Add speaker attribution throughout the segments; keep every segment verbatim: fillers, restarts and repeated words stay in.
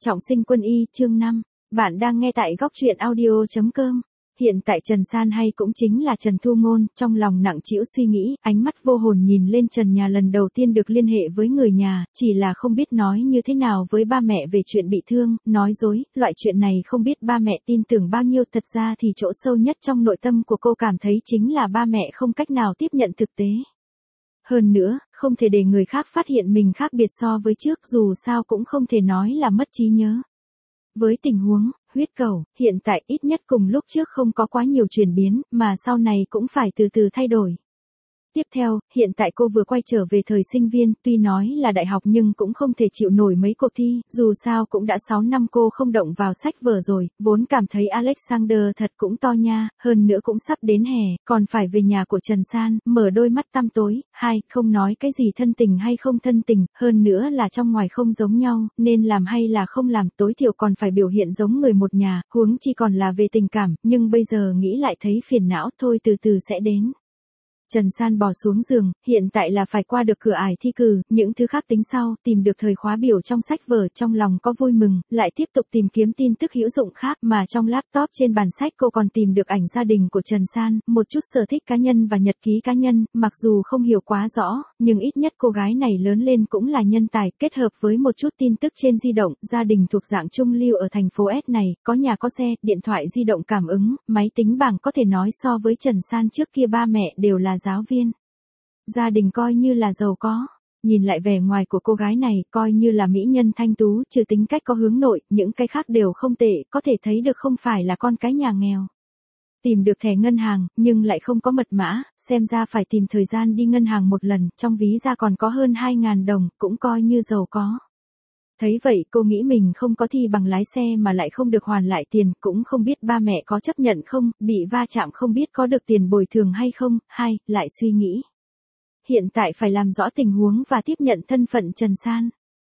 Speaker 1: Trọng sinh quân y chương năm. Bạn đang nghe tại góc truyện audio chấm com. Hiện tại Trần San hay cũng chính là Trần Thu Ngôn, trong lòng nặng trĩu suy nghĩ, ánh mắt vô hồn nhìn lên trần nhà lần đầu tiên được liên hệ với người nhà, chỉ là không biết nói như thế nào với ba mẹ về chuyện bị thương, nói dối, loại chuyện này không biết ba mẹ tin tưởng bao nhiêu. Thật ra thì chỗ sâu nhất trong nội tâm của cô cảm thấy chính là ba mẹ không cách nào tiếp nhận thực tế. Hơn nữa, không thể để người khác phát hiện mình khác biệt so với trước, dù sao cũng không thể nói là mất trí nhớ. Với tình huống, huyết cầu, hiện tại ít nhất cùng lúc trước không có quá nhiều chuyển biến, mà sau này cũng phải từ từ thay đổi. Tiếp theo, hiện tại cô vừa quay trở về thời sinh viên, tuy nói là đại học nhưng cũng không thể chịu nổi mấy cuộc thi, dù sao cũng đã sáu năm cô không động vào sách vở rồi, vốn cảm thấy Alexander thật cũng to nha, hơn nữa cũng sắp đến hè, còn phải về nhà của Trần San, mở đôi mắt tăm tối, hai, không nói cái gì thân tình hay không thân tình, hơn nữa là trong ngoài không giống nhau, nên làm hay là không làm, tối thiểu còn phải biểu hiện giống người một nhà, huống chi còn là về tình cảm, nhưng bây giờ nghĩ lại thấy phiền não, thôi từ từ sẽ đến. Trần San bò xuống giường, hiện tại là phải qua được cửa ải thi cử, những thứ khác tính sau, tìm được thời khóa biểu trong sách vở, trong lòng có vui mừng, lại tiếp tục tìm kiếm tin tức hữu dụng khác, mà trong laptop trên bàn sách cô còn tìm được ảnh gia đình của Trần San, một chút sở thích cá nhân và nhật ký cá nhân, mặc dù không hiểu quá rõ, nhưng ít nhất cô gái này lớn lên cũng là nhân tài, kết hợp với một chút tin tức trên di động, gia đình thuộc dạng trung lưu ở thành phố S này, có nhà có xe, điện thoại di động cảm ứng, máy tính bảng, có thể nói so với Trần San trước kia ba mẹ đều là giáo viên. Gia đình coi như là giàu có. Nhìn lại vẻ ngoài của cô gái này, coi như là mỹ nhân thanh tú, trừ tính cách có hướng nội, những cái khác đều không tệ, có thể thấy được không phải là con cái nhà nghèo. Tìm được thẻ ngân hàng, nhưng lại không có mật mã, xem ra phải tìm thời gian đi ngân hàng một lần, trong ví ra còn có hơn hai nghìn đồng, cũng coi như giàu có. Thấy vậy cô nghĩ mình không có thi bằng lái xe mà lại không được hoàn lại tiền, cũng không biết ba mẹ có chấp nhận không, bị va chạm không biết có được tiền bồi thường hay không. Hai, lại suy nghĩ. Hiện tại phải làm rõ tình huống và tiếp nhận thân phận Trần San.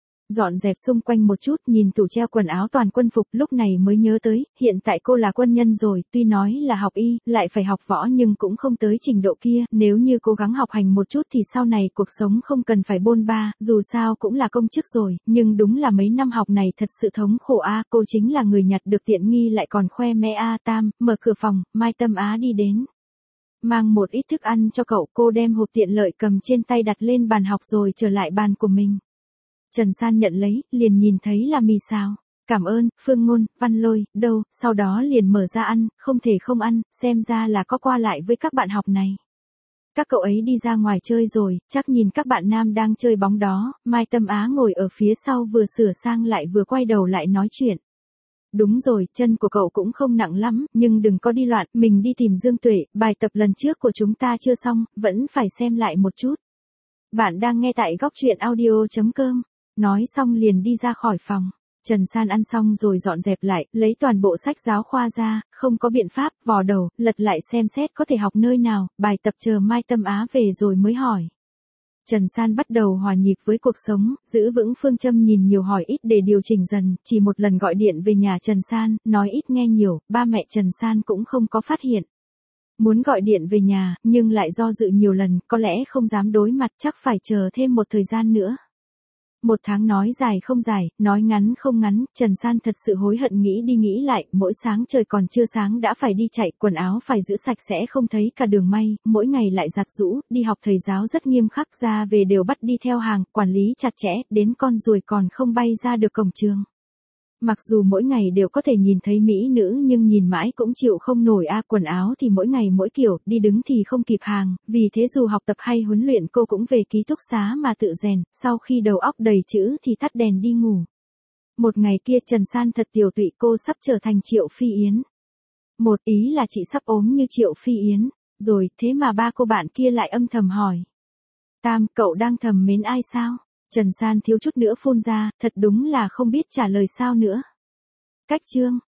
Speaker 1: Dọn dẹp xung quanh một chút, nhìn tủ treo quần áo toàn quân phục, lúc này mới nhớ tới, hiện tại cô là quân nhân rồi, tuy nói là học y, lại phải học võ nhưng cũng không tới trình độ kia, nếu như cố gắng học hành một chút thì sau này cuộc sống không cần phải bôn ba, dù sao cũng là công chức rồi, nhưng đúng là mấy năm học này thật sự thống khổ a, cô chính là người nhặt được tiện nghi lại còn khoe mẽ a. Tam, mở cửa phòng, Mai Tâm Á đi đến. Mang một ít thức ăn cho cậu, cô đem hộp tiện lợi cầm trên tay đặt lên bàn học rồi trở lại bàn của mình. Trần San nhận lấy, liền nhìn thấy là mì xào. Cảm ơn, Phương Ngôn, Văn Lôi, đâu, sau đó liền mở ra ăn, không thể không ăn, xem ra là có qua lại với các bạn học này. Các cậu ấy đi ra ngoài chơi rồi, chắc nhìn các bạn nam đang chơi bóng đó, Mai Tâm Á ngồi ở phía sau vừa sửa sang lại vừa quay đầu lại nói chuyện. Đúng rồi, chân của cậu cũng không nặng lắm, nhưng đừng có đi loạn, mình đi tìm Dương Tuệ, bài tập lần trước của chúng ta chưa xong, vẫn phải xem lại một chút. Bạn đang nghe tại góc truyện audio chấm com. Nói xong liền đi ra khỏi phòng. Trần San ăn xong rồi dọn dẹp lại, lấy toàn bộ sách giáo khoa ra, không có biện pháp, vò đầu, lật lại xem xét có thể học nơi nào, bài tập chờ Mai Tâm Á về rồi mới hỏi. Trần San bắt đầu hòa nhịp với cuộc sống, giữ vững phương châm nhìn nhiều hỏi ít để điều chỉnh dần, chỉ một lần gọi điện về nhà Trần San, nói ít nghe nhiều, ba mẹ Trần San cũng không có phát hiện. Muốn gọi điện về nhà, nhưng lại do dự nhiều lần, có lẽ không dám đối mặt, chắc phải chờ thêm một thời gian nữa. Một tháng nói dài không dài, nói ngắn không ngắn, Trần San thật sự hối hận nghĩ đi nghĩ lại, mỗi sáng trời còn chưa sáng đã phải đi chạy, quần áo phải giữ sạch sẽ không thấy cả đường may, mỗi ngày lại giặt giũ, đi học thầy giáo rất nghiêm khắc, ra về đều bắt đi theo hàng, quản lý chặt chẽ, đến con ruồi còn không bay ra được cổng trường. Mặc dù mỗi ngày đều có thể nhìn thấy mỹ nữ nhưng nhìn mãi cũng chịu không nổi a, quần áo thì mỗi ngày mỗi kiểu, đi đứng thì không kịp hàng, vì thế dù học tập hay huấn luyện cô cũng về ký túc xá mà tự rèn, sau khi đầu óc đầy chữ thì tắt đèn đi ngủ. Một ngày kia Trần San thật tiểu tụy, cô sắp trở thành Triệu Phi Yến. Một ý là chị sắp ốm như Triệu Phi Yến, rồi thế mà ba cô bạn kia lại âm thầm hỏi. Tam, cậu đang thầm mến ai sao? Trần San thiếu chút nữa phun ra, thật đúng là không biết trả lời sao nữa. Cách chương.